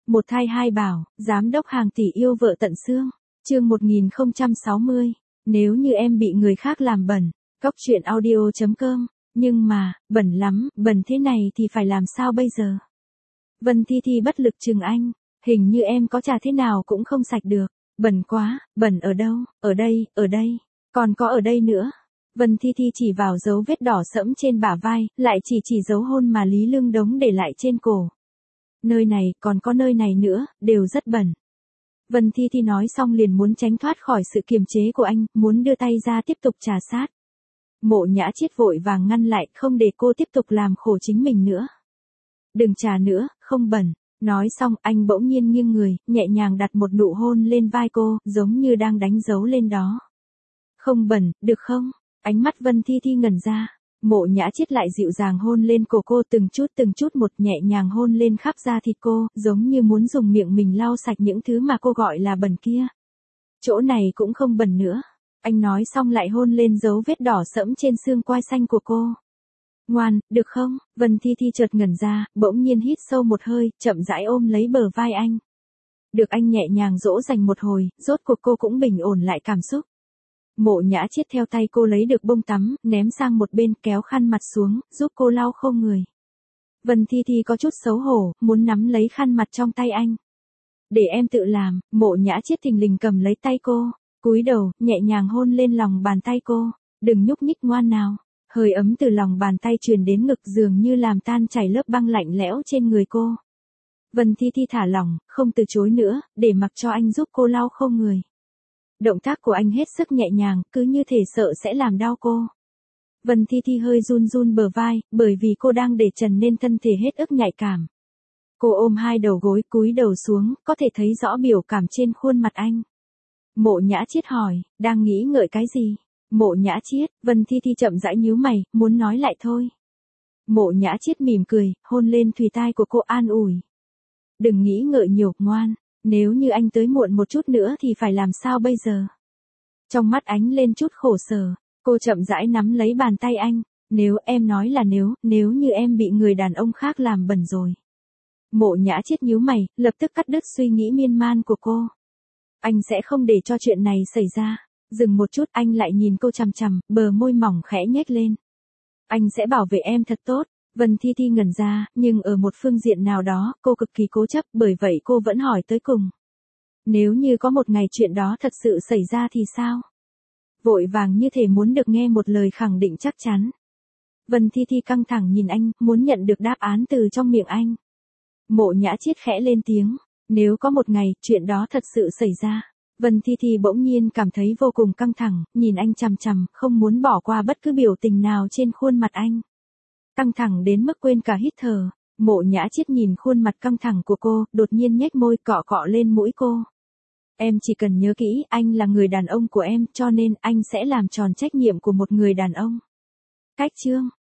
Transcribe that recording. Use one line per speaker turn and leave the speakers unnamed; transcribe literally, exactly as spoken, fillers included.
Một thai hai bảo, giám đốc hàng tỷ yêu vợ tận xương. Chương một nghìn không trăm sáu mươi. Nếu như em bị người khác làm bẩn. Cóc truyện audio chấm com. Nhưng mà, bẩn lắm, bẩn thế này thì phải làm sao bây giờ? Vân Thi Thi bất lực chừng anh. Hình như em có trà thế nào cũng không sạch được. Bẩn quá, bẩn ở đâu? Ở đây, ở đây. Còn có ở đây nữa. Vân Thi Thi chỉ vào dấu vết đỏ sẫm trên bả vai, lại chỉ chỉ dấu hôn mà Lý Lương Đống để lại trên cổ. Nơi này, còn có nơi này nữa, đều rất bẩn. Vân Thi Thi nói xong liền muốn tránh thoát khỏi sự kiềm chế của anh, muốn đưa tay ra tiếp tục trà sát. Mộ Nhã Chiết vội vàng ngăn lại, không để cô tiếp tục làm khổ chính mình nữa. Đừng trà nữa, không bẩn. Nói xong, anh bỗng nhiên nghiêng người, nhẹ nhàng đặt một nụ hôn lên vai cô, giống như đang đánh dấu lên đó. Không bẩn, được không? Ánh mắt Vân Thi Thi ngẩn ra. Mộ Nhã Chiết lại dịu dàng hôn lên cổ cô từng chút từng chút một, nhẹ nhàng hôn lên khắp da thịt cô, giống như muốn dùng miệng mình lau sạch những thứ mà cô gọi là bẩn kia. Chỗ này cũng không bẩn nữa. Anh nói xong lại hôn lên dấu vết đỏ sẫm trên xương quai xanh của cô. Ngoan, được không? Vân Thi Thi chợt ngẩn ra, bỗng nhiên hít sâu một hơi, chậm rãi ôm lấy bờ vai anh. Được anh nhẹ nhàng dỗ dành một hồi, rốt cuộc cô cũng bình ổn lại cảm xúc. Mộ Nhã Chiết theo tay cô lấy được bông tắm, ném sang một bên, kéo khăn mặt xuống, giúp cô lau khô người. Vân Thi Thi có chút xấu hổ, muốn nắm lấy khăn mặt trong tay anh. Để em tự làm. Mộ Nhã Chiết thình lình cầm lấy tay cô, cúi đầu, nhẹ nhàng hôn lên lòng bàn tay cô. Đừng nhúc nhích ngoan nào. Hơi ấm từ lòng bàn tay truyền đến ngực, dường như làm tan chảy lớp băng lạnh lẽo trên người cô. Vân Thi Thi thả lỏng, không từ chối nữa, để mặc cho anh giúp cô lau khô người. Động tác của anh hết sức nhẹ nhàng, cứ như thể sợ sẽ làm đau cô. Vân Thi Thi hơi run run bờ vai, bởi vì cô đang để trần nên thân thể hết ức nhạy cảm. Cô ôm hai đầu gối, cúi đầu xuống, có thể thấy rõ biểu cảm trên khuôn mặt anh. Mộ Nhã Chiết hỏi, đang nghĩ ngợi cái gì? Mộ Nhã Chiết, Vân Thi Thi chậm rãi nhíu mày, muốn nói lại thôi. Mộ Nhã Chiết mỉm cười, hôn lên thùy tai của cô an ủi. Đừng nghĩ ngợi nhiều, ngoan. Nếu như anh tới muộn một chút nữa thì phải làm sao bây giờ? Trong mắt ánh lên chút khổ sở, cô chậm rãi nắm lấy bàn tay anh. Nếu em nói là nếu, nếu như em bị người đàn ông khác làm bẩn rồi. Mộ Nhã Chiết nhíu mày, lập tức cắt đứt suy nghĩ miên man của cô. Anh sẽ không để cho chuyện này xảy ra. Dừng một chút, anh lại nhìn cô chằm chằm, bờ môi mỏng khẽ nhếch lên. Anh sẽ bảo vệ em thật tốt. Vân Thi Thi ngẩn ra, nhưng ở một phương diện nào đó, cô cực kỳ cố chấp, bởi vậy cô vẫn hỏi tới cùng. Nếu như có một ngày chuyện đó thật sự xảy ra thì sao? Vội vàng như thể muốn được nghe một lời khẳng định chắc chắn. Vân Thi Thi căng thẳng nhìn anh, muốn nhận được đáp án từ trong miệng anh. Mộ Nhã Chiết khẽ lên tiếng. Nếu có một ngày, chuyện đó thật sự xảy ra. Vân Thi Thi bỗng nhiên cảm thấy vô cùng căng thẳng, nhìn anh chằm chằm, không muốn bỏ qua bất cứ biểu tình nào trên khuôn mặt anh. Căng thẳng đến mức quên cả hít thở. Mộ Nhã Chiết nhìn khuôn mặt căng thẳng của cô, đột nhiên nhếch môi cọ cọ lên mũi cô. Em chỉ cần nhớ kỹ, anh là người đàn ông của em, cho nên anh sẽ làm tròn trách nhiệm của một người đàn ông. Cách chương.